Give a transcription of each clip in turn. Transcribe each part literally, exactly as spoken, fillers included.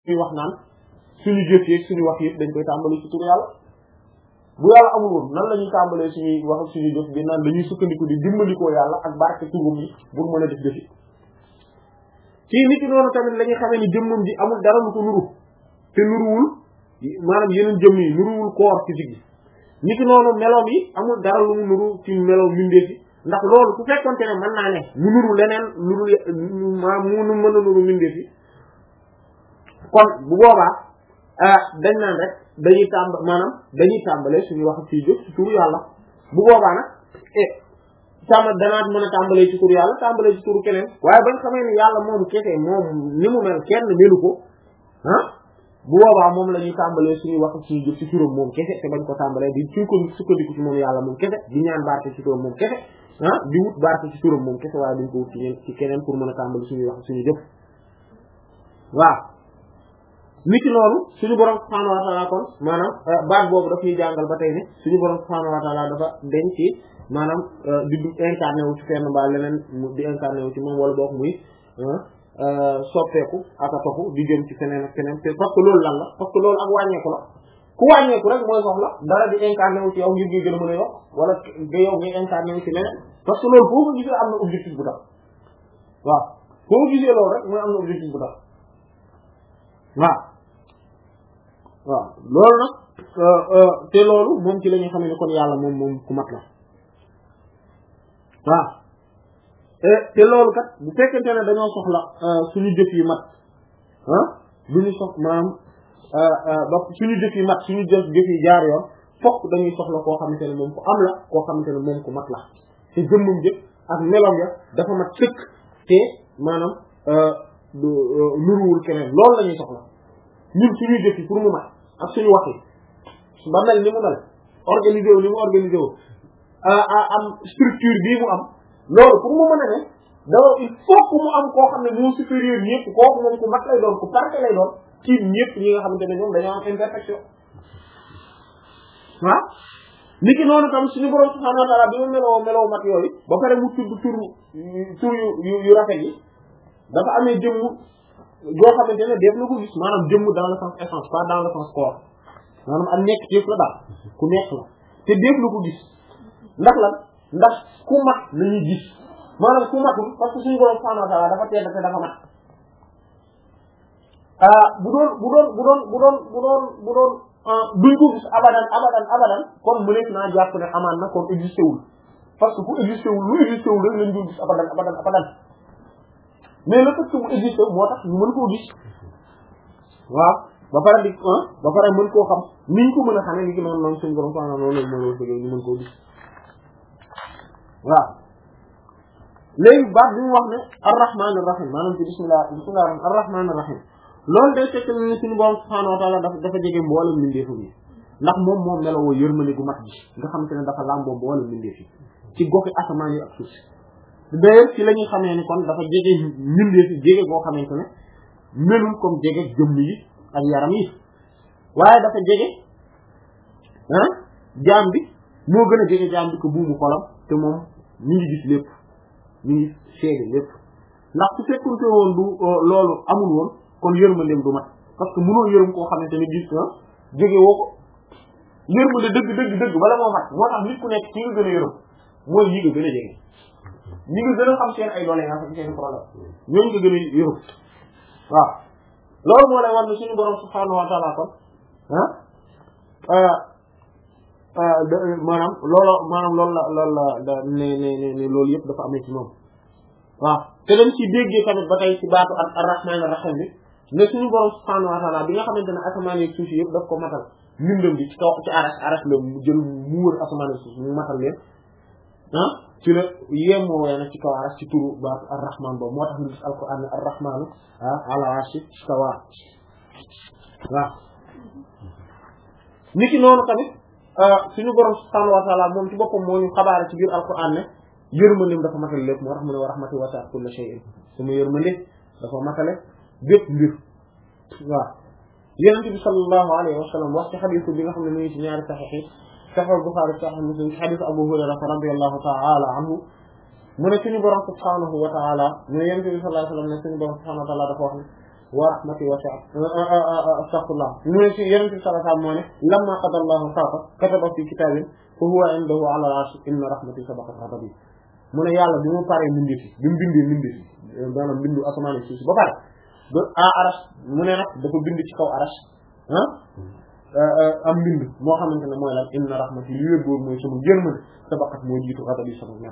ñuy wax naan suñu jëf yeeg suñu wax yëpp dañ koy tàmbali ci turu yàlla bu yàlla amul woon nan la ñuy tàmbalee suñuy wax ak suñuy jëf bi naan dañuy sukkandiku di dimbalikoo yàlla ak barke turam yi pour mën a def jëfi ci nit ki noonu tamit la ñuy xamee ni jëmmam ji amul dara lu ko nuru te nuruwul maanaam yeneen jëmm yi nuruwul koor ci digg nit ki noonu meloom yi amul dara lu mu nuru ci meloom mbindeef yi ndax loolu su fekkonte ne mën naa ne mu nuru leneen nuru ma mu mën a nuru mbindeef yi kon bu boobaa dañ naan rek dañuy tàmb maanaam dañuy tàmbale suñu wax ci jëf ci turu yàlla bu boobaa nag eh tàmba danaa mën a tàmbalee ci turu yàlla tàmbalee ci turu keneen waaye bañ xamee ni yàlla moom kese moom ni mu mel kenn melu ko ah bu boobaa moom la ñuy tàmbalee suñuy wax suñu jëf ci turam moom kese te bañ ko tàmbalee di suñ ko sukkandiku ci moom yàlla moom kese di ñaan barke ci turam moom kese ah di wut barke ci turam moom kese waaye duñ ko wut ci ñeen ci keneen pour mën a tàmbali suñuy wax suñu jëf waaw niki noonu suñu borom subhaanahu wa ta'ala kon maanaam baat boobu daf ñuy jàngal ba tey ne suñu borom subhaanahu wa ta'ala dafa denc ci maanaam di du incarné wu ci fenn mbaa leneen di incarné wu ci moom wala boog muy soppeeku ak a toxu di jëm ci feneen ak feneen te parce que loolu lan la parce que loolu ak wàññeeku la ku wàññeeku rek mooy soxla dara di incarné wu ci yow ngir gi gën a mën a yokk wala nga yow ngay incarné wu ci leneen parce que loolu foo ko gisee am na objectif bu tax waaw foo ko gisee loolu rek mooy am na objectif bu tax waaw waaw loolu nag te loolu moom ci la ñuy xam ne kon yàlla moom moom ku mat la waaw te loolu kat bu fekkente ne dañoo soxla suñu jëf yi mat ah du ñu sox maanaam ba suñu jëf yi mat suñu jëf jëf yi jaar yoon fokk dañuy soxla koo xamante ne moom ku am la koo xamante ne moom ku mat la te jëmmum jëf ak meloom ya dafa mat sëkk te maanaam nuruwul keneen loolu la ñuy soxla ñun suñu jëf yi pour mu mat ak suñu wax yi ba mel ni mu mel organisé wu ni mu organisé wu am structure bii mu am loolu pour mu mën a ne dafa il faut que mu am koo xam ne moo supérieur ñëpp kooku moom ku mat lay doon ku parfait lay doon ci ñëpp ñi nga xamante ne ñoom dañoo am imperfection waaw niki noonu tam suñu borom subhanahu wa ta'ala bi mu meloo meloo mat yooyu ba pare mu tudd tur tur yu yu rafet yi dafa amee jëmm joo xamante ne def na ko gis maanaam jëmm dans le sens essence pas dans le sens corps maanaam am nekk yëpp la daal ku nekk la te def na ko gis ndax lan ndax ku mat lañuy gis maanaam ku matul parce que suñu borom subhanahu wa ta'ala dafa teel te dafa mat ah bu doon bu doon bu doon bu doon bu doon bu doon duñ ko gis abadan abadan abadan kon mu nekk naa jàpp ne amaan na kon existé wul parce que ku existé wul lu existé wul rek lañ dul gis abadan abadan abadan mais le fait que mu existé moo tax ñu mën koo gis waaw ba pare di ba pare mën koo xam niñ ko mën a xamee ni ki noonu noonu suñu borom subhanahu noonu lañ mën a bëgg ñu mën koo gis waaw léegi baat bi mu wax ne ar-rahman ar-rahim maanaam ci bismillah bismillah ar-rahman ar-rahim loolu day fekk ne suñu borom subhanahu wa ta'ala dafa dafa jege mboolem mbindeef yi ndax moom moom meloo yërmande gu mat bi nga xamante ne dafa làmboo mboolem mbindeef yi ci goxi asamaan yi ak suuf si d'ailleurs ci la ñuy xamee ni kon dafa jege mbindeef yi jege goo xamante ne melul comme jege jëmm yi ak yaram yi waaye dafa jege ah jaam bi moo gën a jege jaam bi ko buumu xolam te moom ñu ngi gis lépp ñu ngi seede lépp ndax su fekkunte woon du loolu amul woon kon yërmandeem du mat parce que mënoo yërëm koo xamante ne gis na jege woo ko yërmande dëgg dëgg dëgg bala moo mat moo tax nit ku nekk ci nga gën a yërëm mooy ñi nga gën a jege ñi nga gën a xam seen ay doléances ak seen problème ñooñu nga gën a yërëm waaw loolu moo lay war ne suñu borom subhanahu wa ta'ala kon ah maanaam loolu maanaam loolu la loolu la ne ne ne loolu yëpp dafa amee ci moom waaw te dañ ci déggee tamit ba tey ci baatu ak ar-rahman ar-rahim bi ne suñu borom subhanahu wa ta'ala bi nga xamante ne asamaan ak suuf yëpp daf ko matal mbindam bi ci kaw ci aras aras la mu jël mu wër asamaan ak suuf mu matal leen ah ci la yemoo wee nag ci kaw aras ci turu baatu ar-rahman boobu moo tax ñu gis alquran ne ar-rahman ah ala arshi istawa waaw niki noonu tamit suñu borom subhanahu wa ta'ala moom ci boppam moo ñu xabaare ci biir alquran ne yërmandeem dafa matale lépp moo tax mu ne wa rahmati wasi'at kulla shay'in sama yërmande dafa matale bépp mbir waaw yonent bi sallallahu alayhi wa sallam wax ci xadiis bi nga xam ne mu ngi ci ñaari saxiix yi Sahih Bukhari Sahih Muslim ci xadiis Abu Hurayra radiyallahu ta'ala anhu mu ne suñu borom subhanahu wa ta'ala mu ne yonent bi sallallahu alayhi wa sallam ne suñu borom subhanahu wa ta'ala dafa wax ne wa rahmati wasi'at astaghfirullah mu ne ci Yonent bi sallallahu alayhi wa sallam moo ne lamma qada Allahu xaafa kataba fi kitabin fa huwa indahu ala al-arsh inna rahmati sabaqat ghadabi mu ne yàlla bi mu paree mbindi fi bi mu bindee mbindi fi maanaam bindu asamaan suuf si ba pare ba a arash mu ne nag dafa bind ci kaw arash ah am mbind moo xamante ne mooy lan inna rahmati li wér boobu mooy sama yërmande sabaqat moo jiitu ghadabi sama mer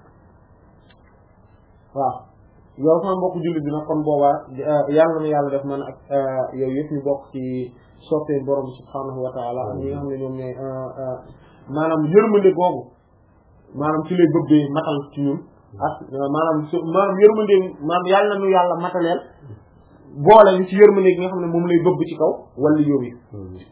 waaw yow sama mbokk jullit bi nag kon boobaa yàlla na yàlla def man ak yow yëpp ñu bokk ci soppee borom subhaanahu wa ta'ala ak ñi nga xam ne ñoom ñooy maanaam yërmande googu maanaam ci lay bëggee matal ci ñun ak maanaam su maanaam yërmande maanaam yàlla na ñu yàlla mataleel boole ñu ci yërmande gi nga xam ne moom lay bëgg ci kaw wala yow yi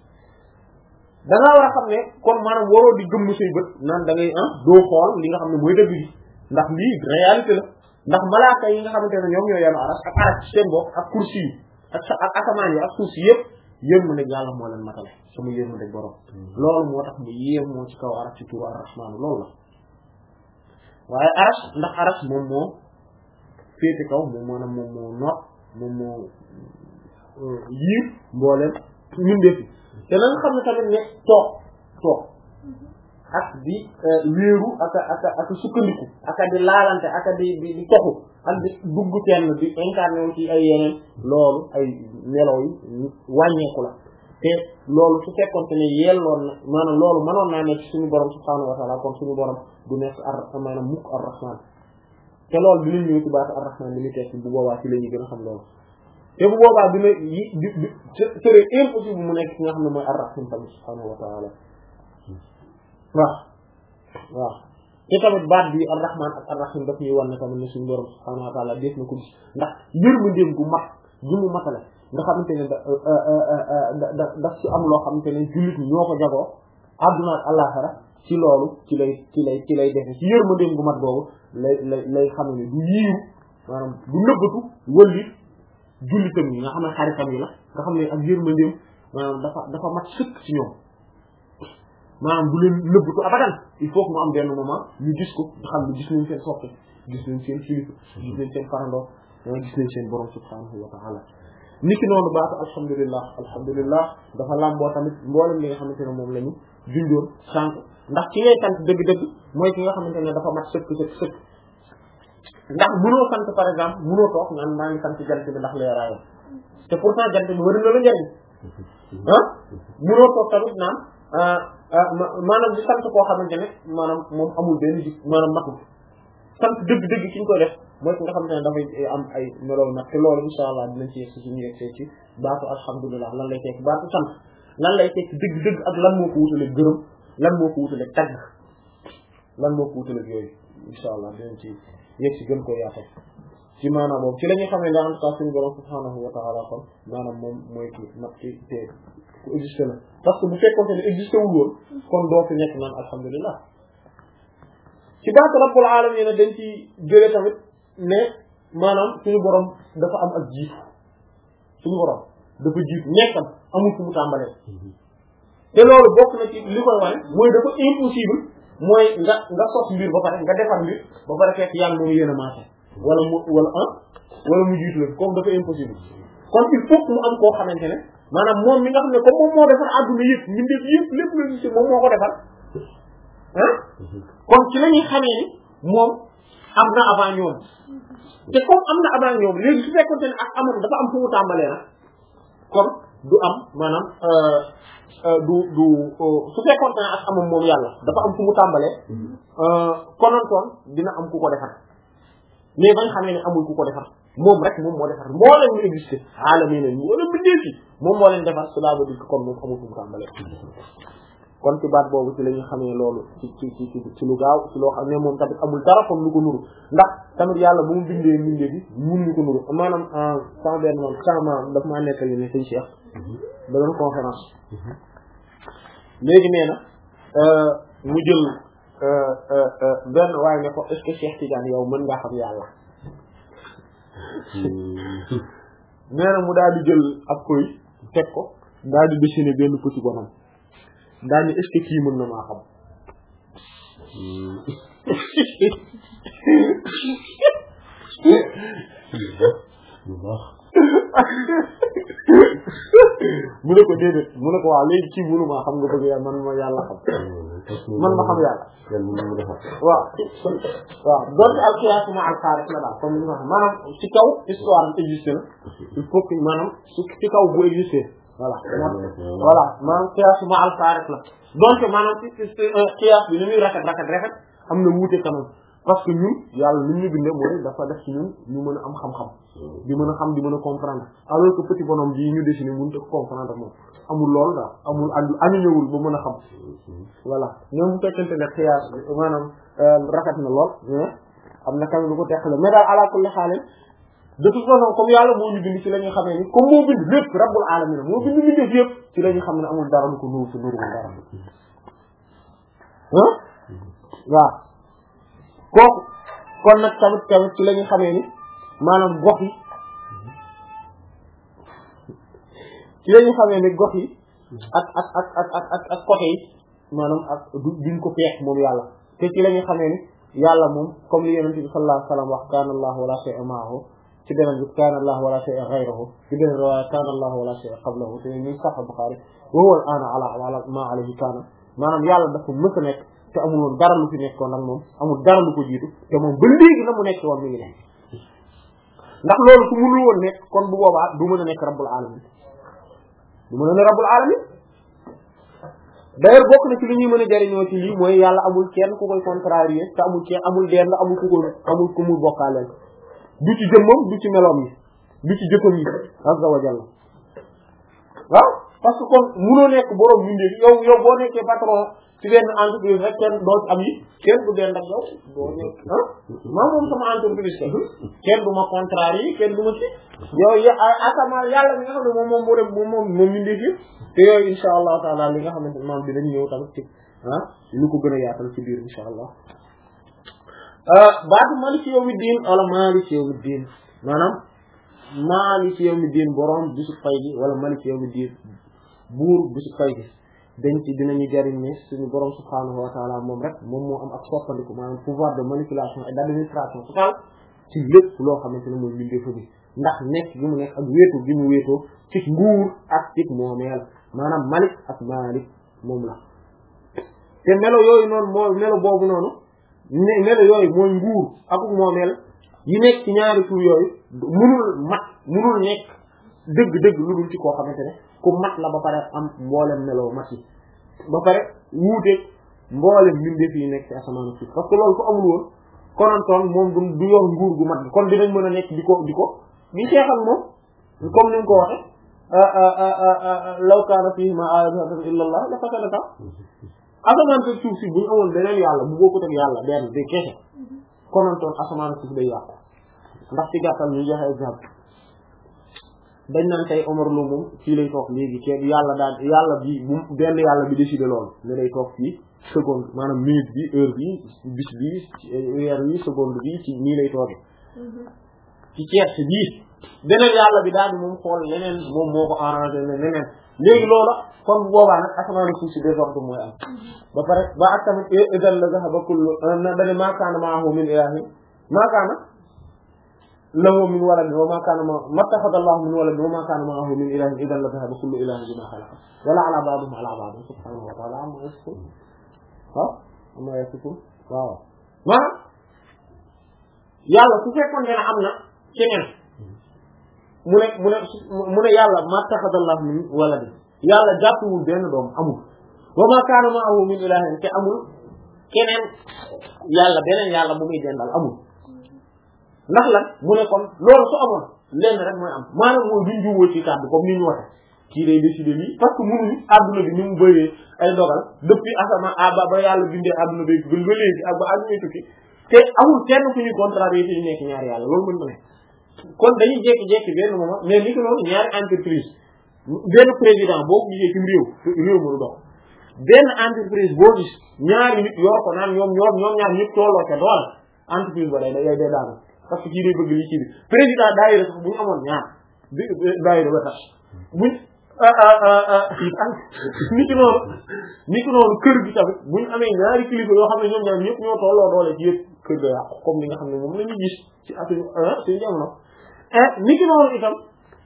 da ngaa war a xam ne kon maanaam waroo di gëmm say bët naan da ngay ah doo xool li nga xam ne mooy dëgg gi ndax lii réalité la ndax malaaka yi nga xamante ne ñoom ñoo yenu aras ak aras ci seen bopp ak kursi yi ak ak asamaan yi ak suuf si yëpp yërmande yàlla moo leen matale sama yërmande borom loolu moo tax mu yéem moo ci kaw aras ci turu ar-rahmaan loolu la waaye aras ndax aras moom moo féete kaw moom maanaam moom moo noot moom moo yiir mbooleem ñun defi te na nga xam ne tamit ne toog toog ak di wéeru ak a ak a ak sukkandiku ak a di laalante ak a di di di toxu ak di dugg kenn di incarné wu ci ay yeneen loolu ay melaw yi wàññeeku la te loolu su fekkoonte ne yelloon na maanaam loolu mënoon naa nekk suñu borom subhaanahu wa ta'ala kon suñu borom du nekk ar maanaam mukk ar-rahman te loolu dinañ ñëw ci baatu ar-rahman li muy tekki bu boobaa ci la ñuy gën a xam loolu te bu boobaa dina yi di di c'est impossible mu nekk ki nga xam ne mooy ar-rahim tamit subhaanahu wa ta'ala waaw waaw te tamit baat bi ar-rahman ak ar-rahim daf ñuy wan ne tamit ne suñu borom subhaanahu wa ta'ala def na ko gis ndax yërmandeem gu mat gi mu matale nga xamante ne da da daf ci am loo xamante ne jullit ñi ñoo ko jagoo àdduna ak àllaxira ci loolu ci lay ci lay ci lay defe ci yërmandeem gu mat boobu lay lay lay xam ne du yiiru maanaam du nëbbatu wëlli jullitam yi nga xam ne xaritam yi la nga xam ne ak yërmandeem maanaam dafa dafa mat sëkk ci ñoom maanaam du leen nëbbatu abadan il faut que mu am benn moment ñu gis ko nga xam ne gis nañ seen soppe gis nañ seen kilifa gis nañ seen farandoo danga gis nañ seen borom subhanahu wa ta'ala niki noonu baatu alhamdulillah alhamdulillah dafa làmboo tamit mboolem li nga xamante ne moom la ñu junjoon sànq ndax ci ngay sant dëgg-dëgg mooy ki nga xamante ne dafa mat sëkk sëkk sëkk ndax mënoo sant par exemple mënoo toog naan maa ngi sant jant bi ndax leeraayam te pourtant jant bi wari na la njëriñ ah mënoo toog tamit naan maanaam di sant koo xamante ne maanaam moom amul benn gis maanaam matul sant dëgg-dëgg ki ñu koy def mooy ki nga xamante ne dafay am ay melow nag te loolu insha allah dinañ ci yegg si suñu yegg ci baatu alhamdulilah lan lay tekk baatu sant lan lay tekk dëgg-dëgg ak lan moo ko wutale gërëm lan moo ko wutale tagg lan moo ko wutale yooyu insha allah dinañ ci yegg si gën ko yaate ci maanaam boobu ci la ñuy xamee nga en tout cas suñu borom subhanahu wa ta'ala kon maanaam moom mooy ki nag ci te ku existé na parce que bu fekkoon ne existé wul woon kon doo fi nekk naan alhamdulilah ci baatu rabbul alamin dañ ci jëlee tamit ne maanaam suñu borom dafa am ak jiitu suñu borom dafa jiitu nekkam amul fu mu tàmbalee te loolu bokk na ci li koy wane mooy dafa impossible mooy nga nga sos mbir ba pare nga defar mbir ba pare fekk yàlla moom yéen a maase wala mu wala ah wala mu jiitu la comme dafa impossible kon il faut que mu am koo xamante ne maanaam moom mi nga xam ne comme moom moo defar adduna yëpp mbindeef yëpp lépp la gis moom moo ko defar ah kon ci la ñuy xamee ni moom am na avant ñoom te comme am na avant ñoom léegi su fekkoon ne ak amam dafa am fu mu tàmbalee nag kon du am maanaam du du su fekkoon ne ak amam moom yàlla dafa am fu mu tàmbalee konontoon dina am ku ko defar mais bañ xamee ne amul ku ko defar moom rek moom moo defar moo leen ñu existé aalami ne moo leen bindee fi moom moo leen defar cela veut dire que kon moom amul fu mu tàmbalee kon ci baat boobu ci la ñu xamee loolu ci ci ci ci lu gaaw ci loo xam ne moom tamit amul dara comme lu ko nuru ndax tamit yàlla bu mu bindee mbindee bi mun ñu ko nuru maanaam sama benn moom sama daf maa nekkal ne sëñ Cheikh da doon conférence léegi nee na mu jël benn waaye ne ko est-ce que Cheikh Tidiane yow mën ngaa xam yàlla nee na mu daal di jël ab koy teg ko daal di dessiner benn petit bonhomme daal ni est-ce que kii mën na maa xam mu ne ko déedéet mu ne ko waaw léegi ci mënu maa xam nga bëgg yàlla man ma yàlla xam man ma xam yàlla waaw waaw doonte al qiyaas ma al xaariq la daal comme ni ma wax maanaam ci kaw histoire bi existé na il faut que maanaam ci kaw bu existé voilà voilà maanaam qiyaas ma al xaariq la doonte maanaam ci qiyaas bi ni muy rafet rafet rafet am na wuute quand même parce que ñun yàlla li ñu bindee mooy dafa def ci ñun ñu mën a am xam-xam di mën a xam di mën a comprendre alors que petit bonhomme bii ñu dessiné mënut a comprendre moom amul loolu daal amul andi animéwul ba mën a xam voilà ñoom bu fekkente ne xiyaas maanaam rafet na lool mais am na tamit lu ko teqale mais daal ala kulli xaal de toute façon comme yàlla moo ñu bind ci la ñu xamee ni comme moo bind lépp rabbul alamin moo bind ñu def yëpp ci la ñu xam ne amul dara lu ko nuur ci nuuru dara ah waaw kooku kon nag tamit tamit ci la ñu xamee ni maanaam gox yi ci la ñu xamee ni gox yi ak ak ak ak ak ak ak côté yi maanaam ak du duñ ko peex moom yàlla te ci la ñu xamee ni yàlla moom comme li yonent bi sallallahu alayhi wa sallam wax kaana allahu wala shay'a ma'ahu ci beneen bi kaana allahu wala shay'a ghayruhu ci beneen riwaaya kaana allahu wala shay'a qablahu te ñu Sahih Bukhari wa huwa al-aana ala ma alayhi kaana maanaam yàlla dafa mës a nekk te amul woon dara lu fi nekkoon nag moom amul dara lu ko jiitu te moom ba léegi na mu nekk woon mi ngi nekk ndax loolu su mënul woon nekk kon bu boobaa du mën a nekk rabbul alamin du mën a ne rabbul alamin d'ailleurs bokk na ci li ñuy mën a jariñoo ci lii mooy yàlla amul kenn ku koy contrarier te amul kenn amul dend amul ku ko amul ku muy bokkaaleel du ci jëmmam du ci meloom yi du ci jëkkam yi azza wa jalla waaw parce que kon mënoo nekk borom bindee yow yow boo nekkee patron ci benn entreprise rek kenn doo am yi kenn du dend ak yow doo nekk ah maa moom sama entreprise kenn du ma contrarier kenn du ma ci yow ya asamaan yàlla mi nga xam ne moom moom moo dem moom moom moom bindee fi te yooyu insha allahu taala li nga xamante maam bi dañ ñëw tamit ci ah lu ko gën a yaatal ci biir insha allah baatu maliki yawmi diin wala maliki yawmi diin maanaam maliki yawmi diin borom bisu fay gi wala maliki yawmi diin buur bisu fay gi dañ ci dinañu jariñ ne suñu borom subhaanahu wa taala moom rek moom moo am ak soppandiku maanaam pouvoir de manipulation et d'administration totale ci lépp loo xamante ne mooy mbindeefu bi ndax nekk gi mu nekk ak wéetu gi mu wéetoo ci nguur ak ci moomeel maanaam malik ak malik moom la te melo yooyu noonu moo melo boobu noonu ne melo yooyu mooy nguur ak moomeel yi nekk ci ñaari tur yooyu munul mat munul nekk dëgg-dëgg lu dul ci koo xamante ne ku mat la ba pare am mboolem meloo mat yi ba pare wuuteeg mboolem mbindeef yi nekk ci asamaan si parce que loolu ku amul woon konantoon moom du du yor nguur gu mat kon dinañ mën a nekk di ko di ko di xeexal moom comme ni nga ko waxe law kaana fiihimaa aalihatun illa Allah la fasadataa asamaan si suuf si bu ñu amoon beneen yàlla bu bokkut ak yàlla benn de kese konantoon asamaan si day yàqu ndax ci gàttal ñu joxe exemple dañ naan tey Omar Lo moom fii lay toog léegi kenn yàlla daal yàlla bi bu benn yàlla bi décidé loolu ne lay toog fii seconde maanaam minute bi heure bi bis bi weer bi seconde bi ci nii lay tooge ci ceeb si bii beneen yàlla bi daal di moom xool leneen moom moo ko arrangé ne leneen léegi loola kon bu boobaa nag asamaan suuf si désordre mooy am ba pare ba ak tamit idan la zahaba kullu na dane maa kaana maahu min ilaahin maa kaana lahu min waladin wa ma kana ma mattakhadha Allahu min waladin wa ma kana ma'ahu min ilahin idan la dhahaba kullu ilahin bima khalaqa wala ala ba'dihim ala ba'din subhanahu wa ta'ala amma yasifun waaw amma yasifun waaw maanaam yàlla su fekkoon ne am na keneen mu ne mu ne mu ne yàlla mattakhadha Allahu min waladin yàlla jàppul benn doom amul wa ma kana ma'ahu min ilahin te amul keneen yàlla beneen yàlla bu muy dendal amul ndax lan mu ne kon loolu su amoon lenn rek mooy am maanaam mooy duñ juwoo ci kàddu comme ni ñu waxe kii day décider lii parce que mënuñu adduna bi ni mu bëree ay dogal depuis asamaan ba ba yàlla bindee adduna bi ba ba léegi ak ba adduna tukki te amul kenn ku ñuy contrarier te ñu nekk ñaari yàlla loolu mën na ne kon dañuy jékki-jékki benn moment mais ni ko noonu ñaari entreprise benn président boo ko gisee ci réew réew mënu dox benn entreprise boo gis ñaari nit yor ko naan ñoom ñoom ñoom ñaar ñëpp tolloo te doole entreprise ba day day day daanu parce que kii day bëgg lii kii bi président daayira sax bu ñu amoon ñaar bi daayira ba tax buñ ni ki noonu ni ki noonu kër gi tamit bu ñu amee ñaari kilifa yoo xam ne ñoom ñaar ñëpp ñoo tolloo doole ci yëpp kër ga yàqu comme li nga xam ne moom la ñu gis ci atu suñu jamono ni ki noonu itam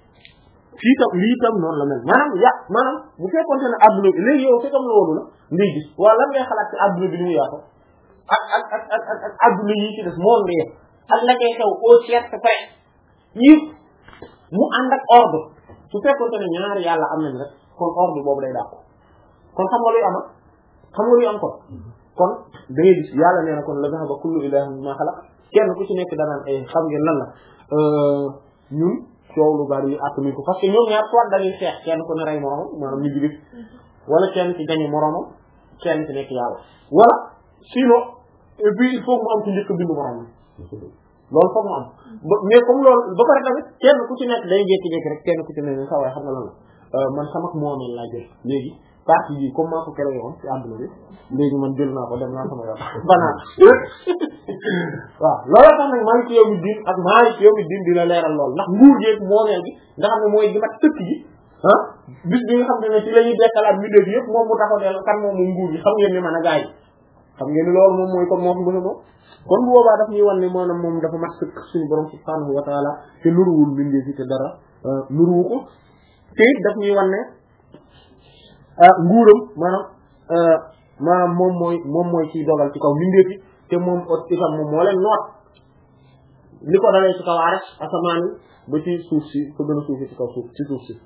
fii tam lii tam noonu la mel maanaam ya maanaam bu fekkoon ne adduna bi léegi yow fekkam la woonu la ngay gis waaw lan ngay xalaat ci adduna bi ni mu yaatu ak ak ak ak ak ak adduna yi ci des moom la yëpp ak la koy xew au tierce près yëpp mu ànd ak ordre su fekkoon ne ñaari yàlla am nañ rek kon ordre boobu day dàqu kon xam nga luy ama xam nga luy am kon kon da ngay gis yàlla nee na kon la zahaba kullu ilahin bima xalaq kenn ku ci nekk danaan ay xam ngeen lan la ñun coow lu bari ak mi ko parce que ñoom ñaar soit dañuy xeex kenn ku ne rey moromam maanaam ñu jigéen wala kenn ci gañe moromam kenn ci nekk yàlla wala sinon et puis il faut mu am ci njëkk bindu moromam loolu foog mu am mais comme loolu ba pare tamit kenn ku ci nekk day jékki-jékki rek kenn ku ci nekk sa waay xam nga lan la man sama moomeel laa jël léegi partie bi comme maa ko créé woon ci àdduna bi léegi man jël naa ko dem naa sama yoon banaan waaw loolu tax nag Maalik yawmi diin ak Maalik yawmi diin dina leeral lool ndax nguur gi moomeel gi nga xam ne mooy gi mat tëkk gi ah bis bi nga xam ne ci la ñuy dekkalaat mi def yëpp moom mu taxaw del kan moom mu nguur gi xam ngeen ni man a gaa yi xam ngeen ni loolu moom mooy comme moo fi bëgg moom kon bu boobaa daf ñuy wan ne maanaam moom dafa mat tëkk suñu borom subhaanahu wa taala te nuruwul mbindee fi te dara nuruwu ko te it daf ñuy wan ne nguuram maanaam maanaam moom mooy moom mooy ciy dogal ci kaw mbindeef yi te moom itam moom moo leen noot li ko dalee ci kaw aras asamaan ba ci suuf si fa gën a suufi ci kaw suuf ci suuf si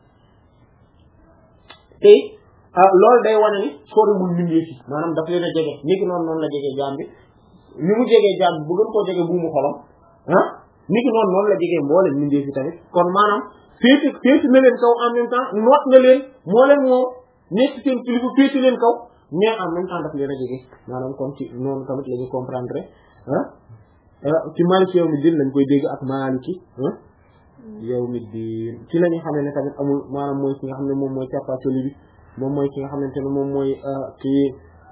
te loolu day wane ni soriwul mbindeef yi maanaam daf leen a jege ni ki noonu noonu la jege jaam bi ni mu jegee jaam bi bu gën koo jege buumu xolam ah ni ki noonu noonu la jegee mbooleen mbindeef yi tamit kon maanaam féeti féeti na leen kaw en même temps noot na leen moo leen moom nekk seen kilifa féeti leen kaw mais en même temps daf leen a jege maanaam kon ci noonu tamit la ñu comprendre ah ci Maliki yawmi diin lañ koy dégg ak Maliki yawmi diin ci la ñu xamee ne tamit amul maanaam mooy ki nga xam ne moom mooy cappaatoli bi moom mooy ki nga xamante ne moom mooy kii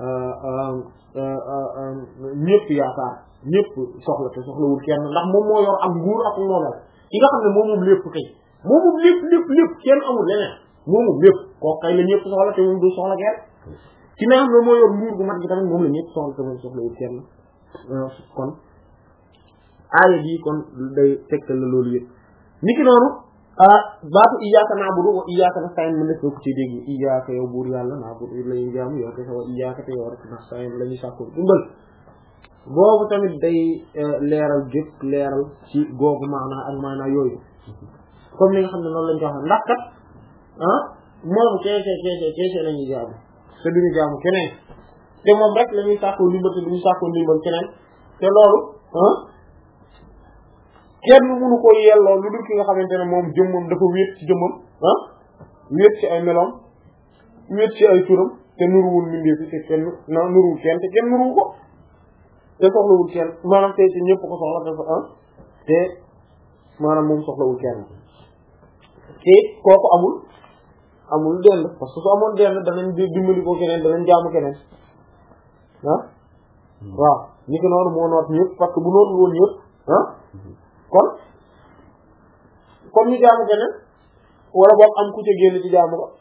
ñëpp yaakaar ñëpp soxla te soxlawul kenn ndax moom moo yor ak nguur ak moomel ki nga xam ne moom moom lépp kay moom moom lépp lépp lépp kenn amul leneen moom moom lépp kooku kay la ñëpp soxla te moom du soxla kenn ki nga xam ne moo yor nguur gu mat gi tamit moom la ñëpp soxla te moom soxlawul kenn kon aaya bi kon day tegtal la loolu yëpp niki noonu baatu iyyaka na'budu wa iyyaka nasta'in mën def ko ci dégg iyyaka yow buur yàlla na'budu lañuy jaamu yow te sa iyyaka te yow rek nasta'in la ñuy sàkku dimbal boobu tamit day leeral gépp leeral ci googu maanaa ak maanaa yooyu comme li nga xam ne noonu lañ ko waxee ndax kat ah moom keese keese keese la ñuy jaamu te duñu jaamu keneen te moom rek la ñuy sàkku dimbal te duñu sàkku dimbal keneen te loolu ah kenn mënu ko yelloo lu dul ki nga xamante ne moom jëmmam dafa wéet ci jëmmam ah wéet ci ay meloom wéet ci ay turam te nuruwul mbindeef te kenn na nuruwul kenn te kenn nuruwu ko te soxlawul kenn maanaam te te ñëpp ko soxla dafa ah te maanaam moom soxlawul kenn te kooku amul amul dend parce que su amoon dend danañ dimbali ko keneen danañ jaamu keneen ah waaw ni ko noonu moo noot ñëpp parce que bu nootul woon ñëpp ah kon comme ñu jaamu keneen wala boog am ku ca génn ci jaamu ko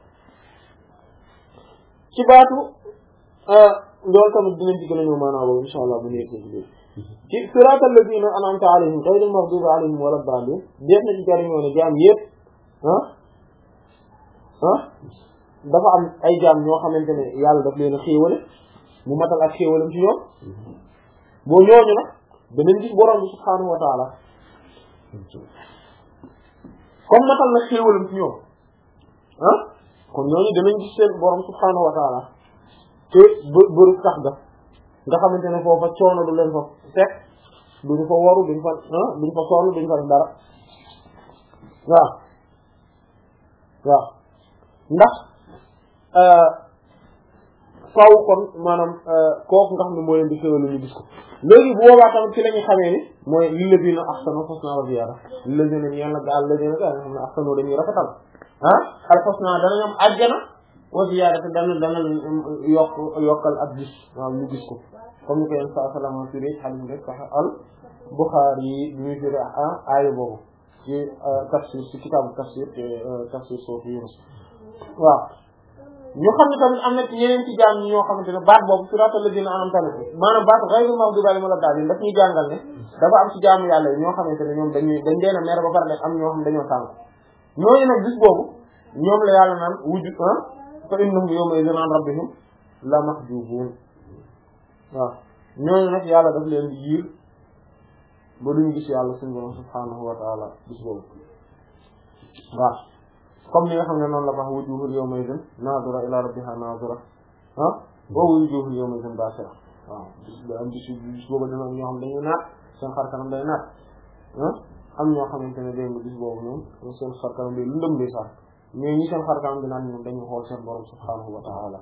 ci baatu loolu tamit dinañ ci gën a ñëw maanaam boobu insha allah bu ñu yegg ci ci siraatal lazina an'amta alayhim ghayril maghdubi alayhim wala daalliin def na ci jariñoo ne jaam yëpp ah ah dafa am ay jaam ñoo xamante ne yàlla daf leen a xéewale mu matal ak xéewalam ci ñoom boo ñooñu nag danañ gis borom bi subhaanahu wa taala comme matal na xéewalam ci ñoom ah kon ñooñu danañ gis seen borom subhaanahu wa taala te bë bëru tax ga nga xamante ne foofa coono du leen fa fekk duñu fa waru duñu fa ah duñu fa sonn duñu fa def dara waaw waaw ndax faw kon maanaam kooku nga xam ne moo leen di xéwal ñu gis ko léegi bu boobaa tamit ci la ñuy xamee ni mooy lilladina ahsanu husna wa ziyada lilladina yàlla ga alladina ga nga xam ne ahsanu dañuy rafetal ah al husna danañ am àjjana wa ziyada te dana dana yokk yokkal ak gis waaw ñu gis ko comme ni ko yéen saa salama firi hadith rek sax al Bukhari yi ñuy firi ah aaya boobu ci tafsir ci kitaabu tafsir te tafsir soofi Yunus waaw ñu xam ne tamit am na ci yeneen ci jaam ñi ñoo xamante ne baat boobu siraatal lazina an'amta alayhim maanaam baat ghayril maghdubi alayhim wala daalliin daf ñuy jàngal ne dafa am ci jaamu yàlla yi ñoo xamante ne ñoom dañuy dañ leen a mer ba pare nag am ñoo xam dañoo tànk ñooñu nag bis boobu ñoom la yàlla naan wujju ah fa innahum yawma idhin an rabbihim la mahjubun waaw ñooñu nag yàlla daf leen di yiir ba duñu gis yàlla suñu borom subhanahu wa ta'ala bis boobu waaw comme ni nga xam ne noonu la wax wujuhun yawma idhin nadira ila rabbiha nadira ah wa wujuhun yawma idhin basira waaw bis ba am bis bis boobu dina ñoo xam dañuy naat seen xar kanam day naat ah am ñoo xamante ne dégg nga bis boobu ñoom seen xar kanam day lëndëm day sax mais ñi seen xar kanam di naan ñoom dañuy xool seen borom subhanahu wa ta'ala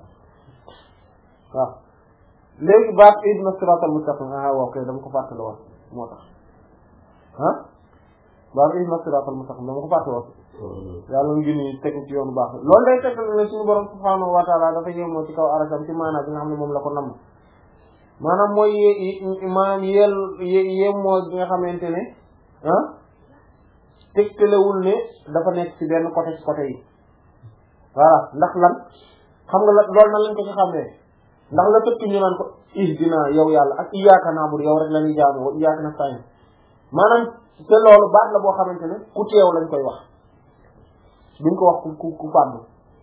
waaw léegi baat ihdina siratal mustaqim ah waaw kay dama ko fàttali woon moo tax ah baat ihdina siratal mustaqim dama ko fàttali woon yàlla ngi ni teg ci yoonu baax loolu day teg ne suñu borom subhanahu wa ta'ala dafa yemoo ci kaw arasam ci maanaam bi nga xam ne moom la ko namm maanaam mooy y maanaam yel yemoo bi nga xamante ne ah tegtalewul ne dafa nekk ci benn côté ci côté yi voilà ndax lan xam nga la loolu nan lañ ko ci xamee ndax la tëkk ñu naan ko ihdina yow yàlla ak iyyaka na'budu yow rek la ñuy jaamu wa iyyaka nasta'in maanaam te loolu baat la boo xamante ne ku teew lañ koy wax duñ ko wax ku ku ku fànn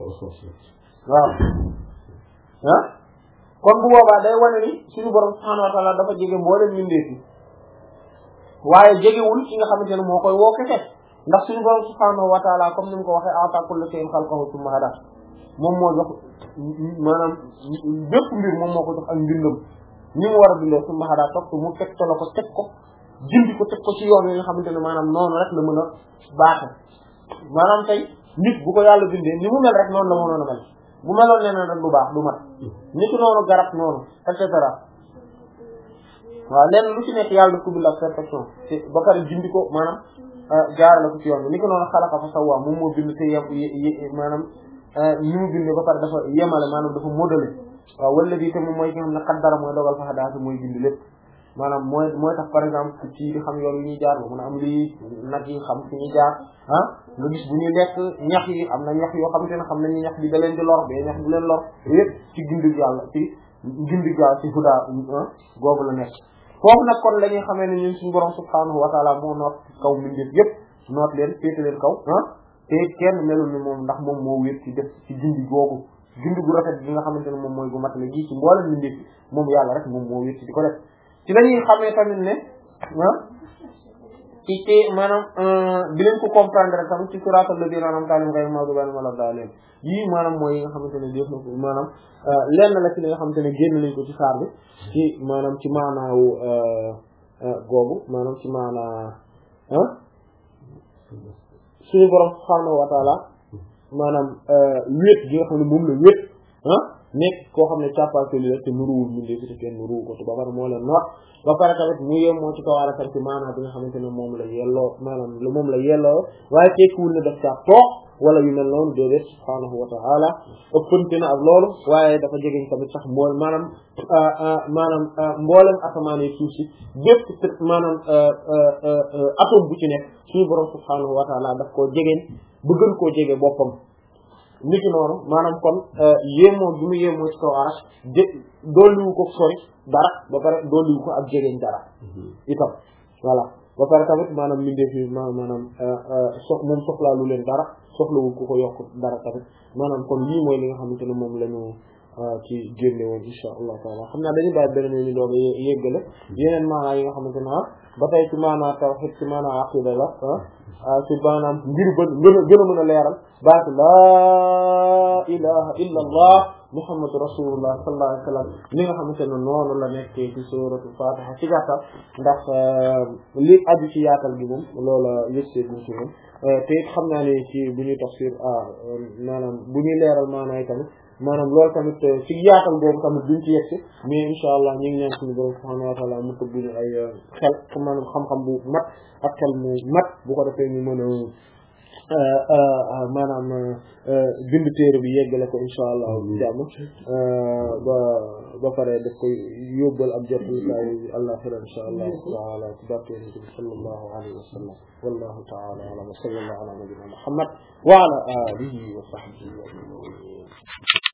waaw ah kon bu boobaa day wane ni suñu borom subhanahu wa ta'ala dafa jege mboolem mbindeef yi waaye jegewul ki nga xamante ne moo koy woo kese ndax suñu borom subhanahu wa ta'ala comme ni mu ko waxee a'ta kulli shay'in khalqahu thumma hada moom moo jox maanaam bépp mbir moom moo ko jox ak mbindam ñi mu war a bindee thumma hada topp mu teg ko la ko teg ko jindi ko teg ko ci yoon yi nga xamante ne maanaam noonu rek la mën a baaxe maanaam tey nit bu ko yàlla bindee ni mu mel rek noonu la mënoon a mel bu meloon neneen rek du baax du mat nit noonu garab noonu et cetera waaw lenn lu ci nekk yàlla daf ko bind ak perfection te ba pare jindi ko maanaam jaarale ko ci yoon bi ni ko noonu xalaqa fa sawwa moom moo bind te yem maanaam ni mu bindee ba pare dafa yemale maanaam dafa modelé waaw wala bi te moom mooy ki nga xam ne qaddara mooy dogal fa daata mooy bind lépp maanaam mooy mooy tax par exemple ci di xam yoon yi ñuy jaar ba mën a am lii nag yi xam fi ñuy jaar ah nga gis bu ñuy lekk ñax yi am na ñax yoo xamante ne xam nañu ñax bi da leen di lor ba ñax di leen lor yëpp ci gindig yàlla ci gindig yàlla ci huda googu la nekk foofu nag kon la ñuy xamee ne ñun suñu borom subhanahu wa ta'ala moo noot kaw mbindeef yëpp noot leen féete leen kaw ah te kenn melul ni moom ndax moom moo wéet ci def ci gindi googu gindi gu rafet bi nga xamante ne moom mooy gu matale gi ci mboolem mbindeef moom yàlla rek moom moo wéet ci di ko def ci la ñuy xamee tamit ne ah ci ci maanaam di leen ko comprendre tamit ci suratul ladina an'amta alayhim ghayril maghdubi alayhim wala daalliin yii maanaam mooy yi nga xamante ne def na ko maanaam lenn la ci li nga xamante ne génn nañ ko ci saar bi ci maanaam ci maanaawu googu maanaam ci maanaa ah suñu borom subhaanahu wa ta'ala maanaam wéet gi nga xam ne moom la wéet ah nekk koo xam ne càppaatuli rek te nuruwul mu ndéefi te kenn nuruwu ko te ba pare moo leen noot ba pare tamit mu yem moo ci kaw ala ci maanaam bi nga xamante ne moom la yelloo maanaam moom la yelloo waaye tekkiwul ne daf caa toog wala yu mel noonu déedéet subhaanahu wa ta'ala ëppante na ak loolu waaye dafa jegeñ tamit sax mbool maanaam maanaam mboolem asamaan yi suuf si bépp maanaam atome bu ci nekk suñu borom subhaanahu wa ta'ala daf koo jegeñ bu gën koo jege boppam niki noonu maanaam kon yéemoo bi mu yéemoo ci kaw arash jé dolliwu ko sori dara ba pare dolliwu ko ak jegeñ dara itam voilà ba pare tamit maanaam mindee fi maanaam sox moom soxlaa lu leen dara soxlawul ku ko yokk dara tamit maanaam kon lii mooy li nga xamante ne moom lañu ci génne woon insha allah taala xam naa dañu bàyyi beneen ñu doon yéggale yeneen maanaa yi nga xamante ne ba tey ci maanaa tawhid ci maanaa aqida la ci maanaam ngir bën gën a gën a mën a leeral baatu laa ilaha illa allah muhammadu rasulullah sallallahu alayhi wa sallam li nga xamante ne noonu la nekkee ci suratul fatiha ci gàttal ndax li aju ci yaatal gi moom loola yëgsee buñ ci moom te it xam naa ne ci bu ñuy tafsir maanaam bu ñuy leeral maanaay tamit maanaam loolu tamit ci yaatal boobu tamit duñ ci yegsi mais insha allah ñu ngi ñaan suñu borom subhanahu wa ta'ala mu tëbb ñu ay xel maanaam xam-xam bu mat ak xel mu mat bu ko defee ñu mën a maanaam bind téere bi yeggale ko insha allah jàmm ba ba pare daf koy yóbbal ab jot tay àllaxira insha allah taala ci barke nabi sallallahu alayhi wa sallam wallahu taala alam wa sallallahu ala nabiyyina muhammad wa ala alihi wa sahbihi ajma'in